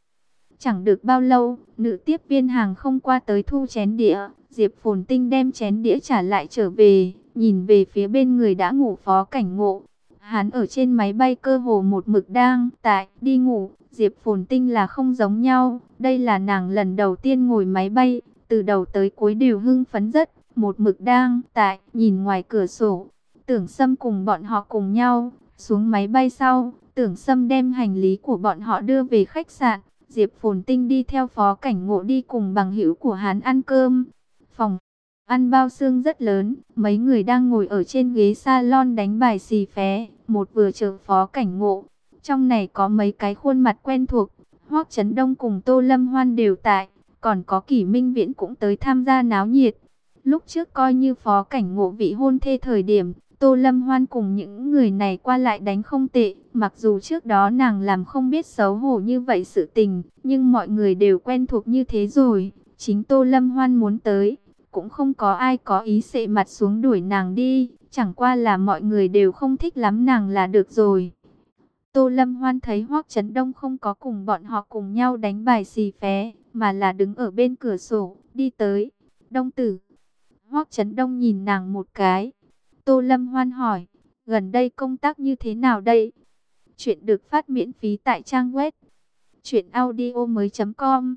Chẳng được bao lâu, nữ tiếp viên hàng không qua tới thu chén đĩa. Diệp Phồn Tinh đem chén đĩa trả lại trở về, nhìn về phía bên người đã ngủ Phó Cảnh Ngộ. Hắn ở trên máy bay cơ hồ một mực đang tại đi ngủ. Diệp Phồn Tinh là không giống nhau, đây là nàng lần đầu tiên ngồi máy bay, từ đầu tới cuối đều hưng phấn rất, một mực đang tại nhìn ngoài cửa sổ. Tưởng Sâm cùng bọn họ cùng nhau xuống máy bay sau, Tưởng Sâm đem hành lý của bọn họ đưa về khách sạn. Diệp Phồn Tinh đi theo Phó Cảnh Ngộ đi cùng bằng hữu của hắn ăn cơm. Phòng ăn bao xương rất lớn, mấy người đang ngồi ở trên ghế salon đánh bài xì phé, một vừa chờ Phó Cảnh Ngộ. Trong này có mấy cái khuôn mặt quen thuộc, Hoắc Chấn Đông cùng Tô Lâm Hoan đều tại, còn có Kỷ Minh Viễn cũng tới tham gia náo nhiệt. Lúc trước coi như Phó Cảnh Ngộ vị hôn thê thời điểm, Tô Lâm Hoan cùng những người này qua lại đánh không tệ, mặc dù trước đó nàng làm không biết xấu hổ như vậy sự tình, nhưng mọi người đều quen thuộc như thế rồi, chính Tô Lâm Hoan muốn tới, cũng không có ai có ý xệ mặt xuống đuổi nàng đi, chẳng qua là mọi người đều không thích lắm nàng là được rồi. Tô Lâm Hoan thấy Hoắc Chấn Đông không có cùng bọn họ cùng nhau đánh bài xì phé, mà là đứng ở bên cửa sổ, đi tới. Đông tử. Hoắc Chấn Đông nhìn nàng một cái. Tô Lâm Hoan hỏi, gần đây công tác như thế nào đây? Chuyện được phát miễn phí tại trang web truyệnaudiomoi.com.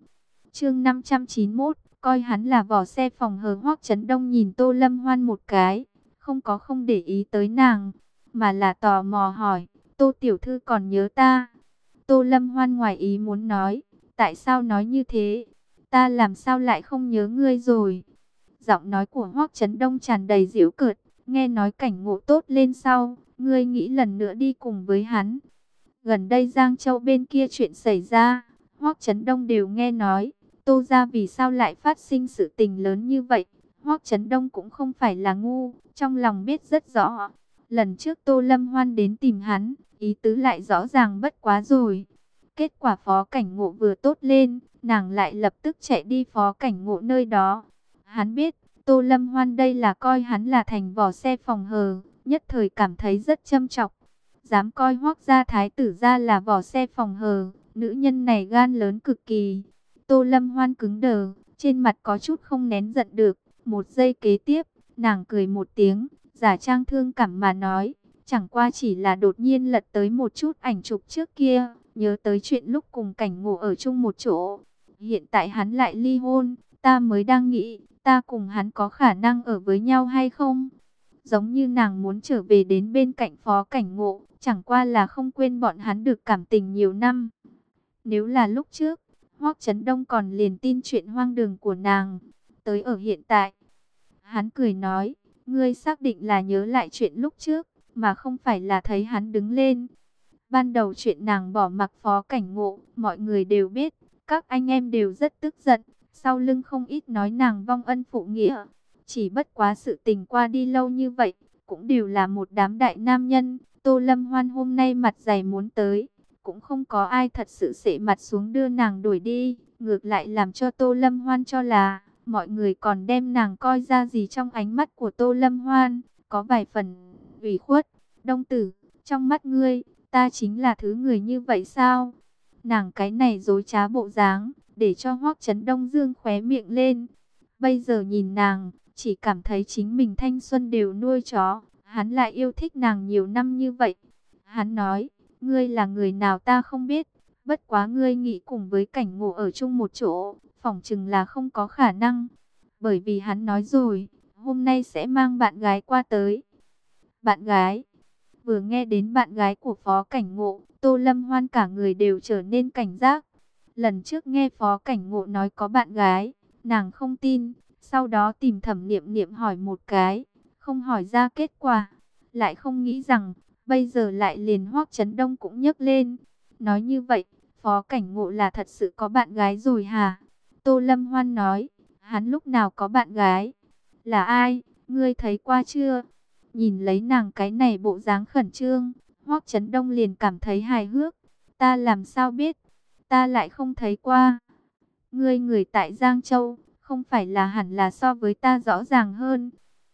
Chương 591, coi hắn là vỏ xe phòng hờ. Hoắc Chấn Đông nhìn Tô Lâm Hoan một cái, không để ý tới nàng, mà là tò mò hỏi, Tô tiểu thư còn nhớ ta? Tô Lâm Hoan ngoài ý muốn nói, tại sao nói như thế? Ta làm sao lại không nhớ ngươi rồi? Giọng nói của Hoắc Chấn Đông tràn đầy giễu cợt, nghe nói Cảnh Ngộ tốt lên sau, ngươi nghĩ lần nữa đi cùng với hắn. Gần đây Giang Châu bên kia chuyện xảy ra, Hoắc Chấn Đông đều nghe nói, Tô gia vì sao lại phát sinh sự tình lớn như vậy. Hoắc Chấn Đông cũng không phải là ngu, trong lòng biết rất rõ. Lần trước Tô Lâm Hoan đến tìm hắn, ý tứ lại rõ ràng bất quá rồi. Kết quả Phó Cảnh Ngộ vừa tốt lên, nàng lại lập tức chạy đi Phó Cảnh Ngộ nơi đó. Hắn biết, Tô Lâm Hoan đây là coi hắn là thành vỏ xe phòng hờ, nhất thời cảm thấy rất châm chọc. Dám coi Hoắc gia thái tử ra là vỏ xe phòng hờ, nữ nhân này gan lớn cực kỳ. Tô Lâm Hoan cứng đờ, trên mặt có chút không nén giận được. Một giây kế tiếp, nàng cười một tiếng, giả trang thương cảm mà nói, chẳng qua chỉ là đột nhiên lật tới một chút ảnh chụp trước kia, nhớ tới chuyện lúc cùng Cảnh Ngộ ở chung một chỗ. Hiện tại hắn lại ly hôn, ta mới đang nghĩ, ta cùng hắn có khả năng ở với nhau hay không? Giống như nàng muốn trở về đến bên cạnh Phó Cảnh Ngộ, chẳng qua là không quên bọn hắn được cảm tình nhiều năm. Nếu là lúc trước, Hoắc Chấn Đông còn liền tin chuyện hoang đường của nàng. Tới ở hiện tại, hắn cười nói, ngươi xác định là nhớ lại chuyện lúc trước, mà không phải là thấy hắn đứng lên. Ban đầu chuyện nàng bỏ mặc Phó Cảnh Ngộ, mọi người đều biết, các anh em đều rất tức giận, sau lưng không ít nói nàng vong ân phụ nghĩa. Chỉ bất quá sự tình qua đi lâu như vậy, cũng đều là một đám đại nam nhân. Tô Lâm Hoan hôm nay mặt dày muốn tới, cũng không có ai thật sự sệ mặt xuống đưa nàng đuổi đi, ngược lại làm cho Tô Lâm Hoan cho là mọi người còn đem nàng coi ra gì. Trong ánh mắt của Tô Lâm Hoan có vài phần ủy khuất. Đông tử, trong mắt ngươi, ta chính là thứ người như vậy sao? Nàng cái này dối trá bộ dáng, để cho Hoắc Chấn Đông dương khóe miệng lên. Bây giờ nhìn nàng, chỉ cảm thấy chính mình thanh xuân đều nuôi chó. Hắn lại yêu thích nàng nhiều năm như vậy. Hắn nói, ngươi là người nào ta không biết, bất quá ngươi nghĩ cùng với Cảnh Ngộ ở chung một chỗ, phỏng chừng là không có khả năng. Bởi vì hắn nói rồi, hôm nay sẽ mang bạn gái qua tới. Bạn gái? Vừa nghe đến bạn gái của Phó Cảnh Ngộ, Tô Lâm Hoan cả người đều trở nên cảnh giác. Lần trước nghe Phó Cảnh Ngộ nói có bạn gái, nàng không tin, sau đó tìm Thẩm Niệm Niệm hỏi một cái, không hỏi ra kết quả, lại không nghĩ rằng bây giờ lại liền Hoắc Chấn Đông cũng nhấc lên. Nói như vậy, Phó Cảnh Ngộ là thật sự có bạn gái rồi hả? Tô Lâm Hoan nói, hắn lúc nào có bạn gái? Là ai? Ngươi thấy qua chưa? Nhìn lấy nàng cái này bộ dáng khẩn trương, Hoắc Chấn Đông liền cảm thấy hài hước. Ta làm sao biết? Ta lại không thấy qua. Ngươi người tại Giang Châu, không phải là hẳn là so với ta rõ ràng hơn.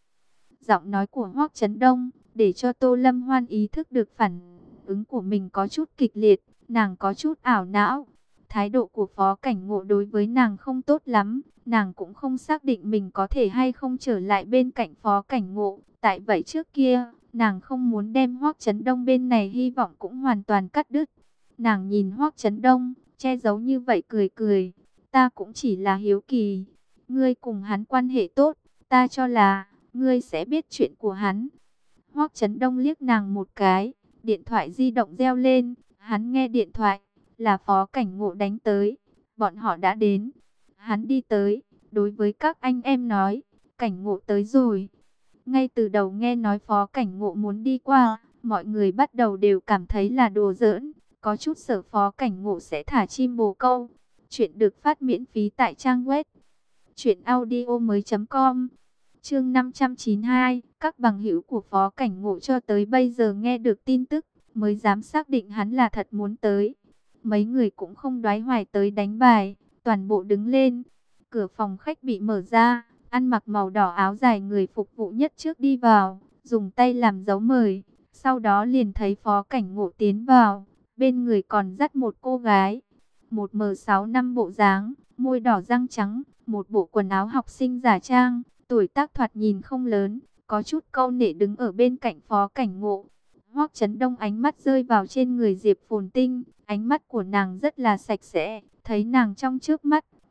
Giọng nói của Hoắc Chấn Đông để cho Tô Lâm Hoan ý thức được phản ứng của mình có chút kịch liệt, nàng có chút ảo não. Thái độ của Phó Cảnh Ngộ đối với nàng không tốt lắm, nàng cũng không xác định mình có thể hay không trở lại bên cạnh Phó Cảnh Ngộ. Tại vậy trước kia, nàng không muốn đem Hoắc Chấn Đông bên này hy vọng cũng hoàn toàn cắt đứt. Nàng nhìn Hoắc Chấn Đông, che giấu như vậy cười cười, ta cũng chỉ là hiếu kỳ, ngươi cùng hắn quan hệ tốt, ta cho là ngươi sẽ biết chuyện của hắn. Hoắc Chấn Đông liếc nàng một cái, điện thoại di động reo lên, hắn nghe điện thoại, là Phó Cảnh Ngộ đánh tới, bọn họ đã đến. Hắn đi tới, đối với các anh em nói, Cảnh Ngộ tới rồi. Ngay từ đầu nghe nói Phó Cảnh Ngộ muốn đi qua, mọi người bắt đầu đều cảm thấy là đùa giỡn, có chút sợ Phó Cảnh Ngộ sẽ thả chim bồ câu. Chuyện được phát miễn phí tại trang web truyệnaudiomoi.com. Chương 592, các bằng hữu của Phó Cảnh Ngộ cho tới bây giờ nghe được tin tức, mới dám xác định hắn là thật muốn tới. Mấy người cũng không đoái hoài tới đánh bài, toàn bộ đứng lên. Cửa phòng khách bị mở ra, ăn mặc màu đỏ áo dài người phục vụ nhất trước đi vào, dùng tay làm dấu mời. Sau đó liền thấy Phó Cảnh Ngộ tiến vào, bên người còn dắt một cô gái. Một M6 năm bộ dáng, môi đỏ răng trắng, một bộ quần áo học sinh giả trang, tuổi tác thoạt nhìn không lớn, có chút câu nệ đứng ở bên cạnh Phó Cảnh Ngộ. Hoắc Chấn Đông ánh mắt rơi vào trên người Diệp Phồn Tinh, ánh mắt của nàng rất là sạch sẽ, thấy nàng trong trước mắt,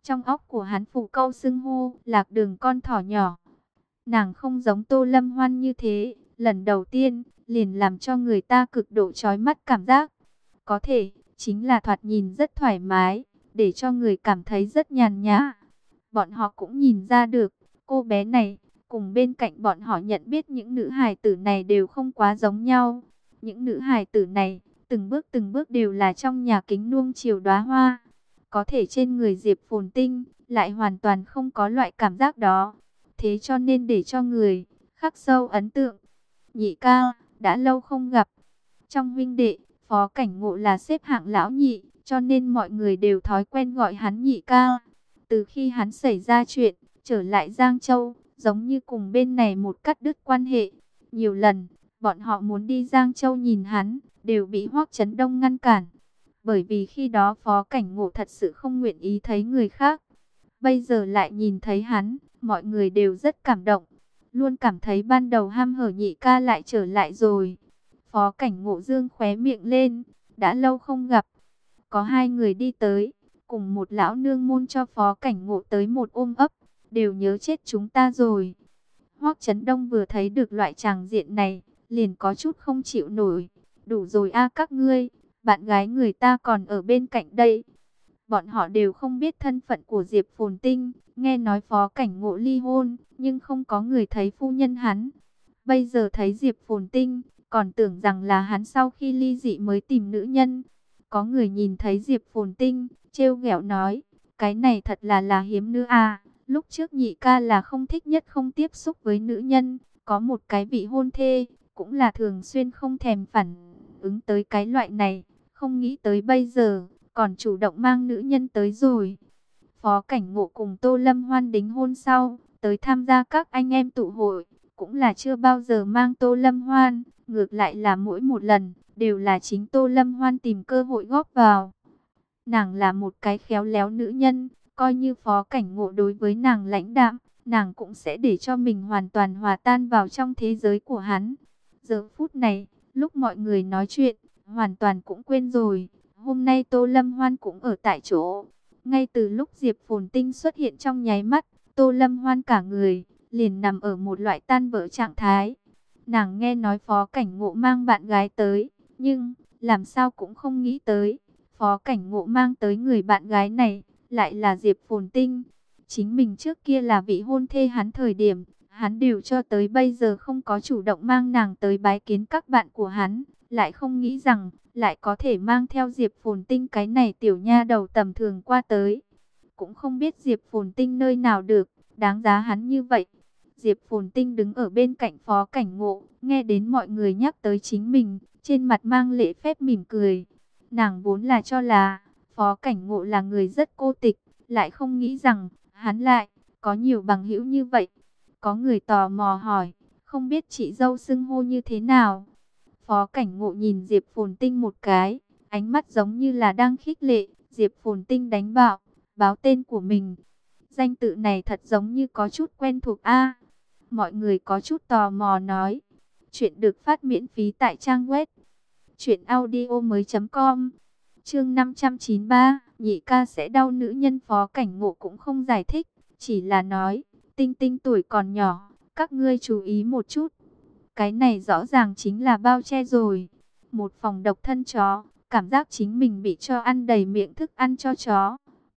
Trong óc của hắn phủ câu xưng hô, Lạc Đường con thỏ nhỏ. Nàng không giống Tô Lâm Hoan như thế, lần đầu tiên, liền làm cho người ta cực độ chói mắt cảm giác. Có thể, chính là thoạt nhìn rất thoải mái, để cho người cảm thấy rất nhàn nhã. Bọn họ cũng nhìn ra được, cô bé này, cùng bên cạnh bọn họ nhận biết những nữ hài tử này đều không quá giống nhau. Những nữ hài tử này, từng bước đều là trong nhà kính nuông chiều đóa hoa. Có thể trên người Diệp Phồn Tinh, lại hoàn toàn không có loại cảm giác đó. Thế cho nên để cho người khắc sâu ấn tượng. Nhị ca, đã lâu không gặp. Trong huynh đệ, Phó Cảnh Ngộ là xếp hạng lão nhị, cho nên mọi người đều thói quen gọi hắn nhị ca. Từ khi hắn xảy ra chuyện, trở lại Giang Châu, giống như cùng bên này một cắt đứt quan hệ. Nhiều lần, bọn họ muốn đi Giang Châu nhìn hắn, đều bị Hoắc Chấn Đông ngăn cản. Bởi vì khi đó Phó Cảnh Ngộ thật sự không nguyện ý thấy người khác. Bây giờ lại nhìn thấy hắn, mọi người đều rất cảm động. Luôn cảm thấy ban đầu ham hở nhị ca lại trở lại rồi. Phó Cảnh Ngộ dương khóe miệng lên, đã lâu không gặp. Có hai người đi tới, cùng một lão nương môn cho Phó Cảnh Ngộ tới một ôm ấp, đều nhớ chết chúng ta rồi. Hoắc Chấn Đông vừa thấy được loại tràng diện này, liền có chút không chịu nổi. Đủ rồi a các ngươi, bạn gái người ta còn ở bên cạnh đây. Bọn họ đều không biết thân phận của Diệp Phồn Tinh, nghe nói Phó Cảnh Ngộ ly hôn, nhưng không có người thấy phu nhân hắn. Bây giờ thấy Diệp Phồn Tinh, còn tưởng rằng là hắn sau khi ly dị mới tìm nữ nhân. Có người nhìn thấy Diệp Phồn Tinh, trêu ghẹo nói, cái này thật là hiếm nữ à. Lúc trước nhị ca là không thích nhất không tiếp xúc với nữ nhân, có một cái vị hôn thê, cũng là thường xuyên không thèm phản ứng tới cái loại này, không nghĩ tới bây giờ, còn chủ động mang nữ nhân tới rồi. Phó Cảnh Ngộ cùng Tô Lâm Hoan đính hôn sau, tới tham gia các anh em tụ hội, cũng là chưa bao giờ mang Tô Lâm Hoan, ngược lại là mỗi một lần, đều là chính Tô Lâm Hoan tìm cơ hội góp vào. Nàng là một cái khéo léo nữ nhân, coi như Phó Cảnh Ngộ đối với nàng lãnh đạm, nàng cũng sẽ để cho mình hoàn toàn hòa tan vào trong thế giới của hắn. Giờ phút này, lúc mọi người nói chuyện, hoàn toàn cũng quên rồi. Hôm nay Tô Lâm Hoan cũng ở tại chỗ. Ngay từ lúc Diệp Phồn Tinh xuất hiện trong nháy mắt, Tô Lâm Hoan cả người, liền nằm ở một loại tan vỡ trạng thái. Nàng nghe nói Phó Cảnh Ngộ mang bạn gái tới, nhưng làm sao cũng không nghĩ tới. Phó Cảnh Ngộ mang tới người bạn gái này, lại là Diệp Phồn Tinh. Chính mình trước kia là vị hôn thê hắn thời điểm, hắn đều cho tới bây giờ không có chủ động mang nàng tới bái kiến các bạn của hắn. Lại không nghĩ rằng, lại có thể mang theo Diệp Phồn Tinh cái này tiểu nha đầu tầm thường qua tới. Cũng không biết Diệp Phồn Tinh nơi nào được, đáng giá hắn như vậy. Diệp Phồn Tinh đứng ở bên cạnh Phó Cảnh Ngộ, nghe đến mọi người nhắc tới chính mình, trên mặt mang lễ phép mỉm cười. Nàng vốn là cho là Phó Cảnh Ngộ là người rất cô tịch, lại không nghĩ rằng hắn lại có nhiều bằng hữu như vậy. Có người tò mò hỏi, không biết chị dâu xưng hô như thế nào? Phó Cảnh Ngộ nhìn Diệp Phồn Tinh một cái, ánh mắt giống như là đang khích lệ. Diệp Phồn Tinh đánh bạo, báo tên của mình. Danh tự này thật giống như có chút quen thuộc a. Mọi người có chút tò mò nói. Chuyện được phát miễn phí tại trang web truyệnaudiomoi.com. Chương 593, nhị ca sẽ đau nữ nhân. Phó Cảnh Ngộ cũng không giải thích, chỉ là nói, Tinh Tinh tuổi còn nhỏ, các ngươi chú ý một chút. Cái này rõ ràng chính là bao che rồi. Một phòng độc thân chó, cảm giác chính mình bị cho ăn đầy miệng thức ăn cho chó.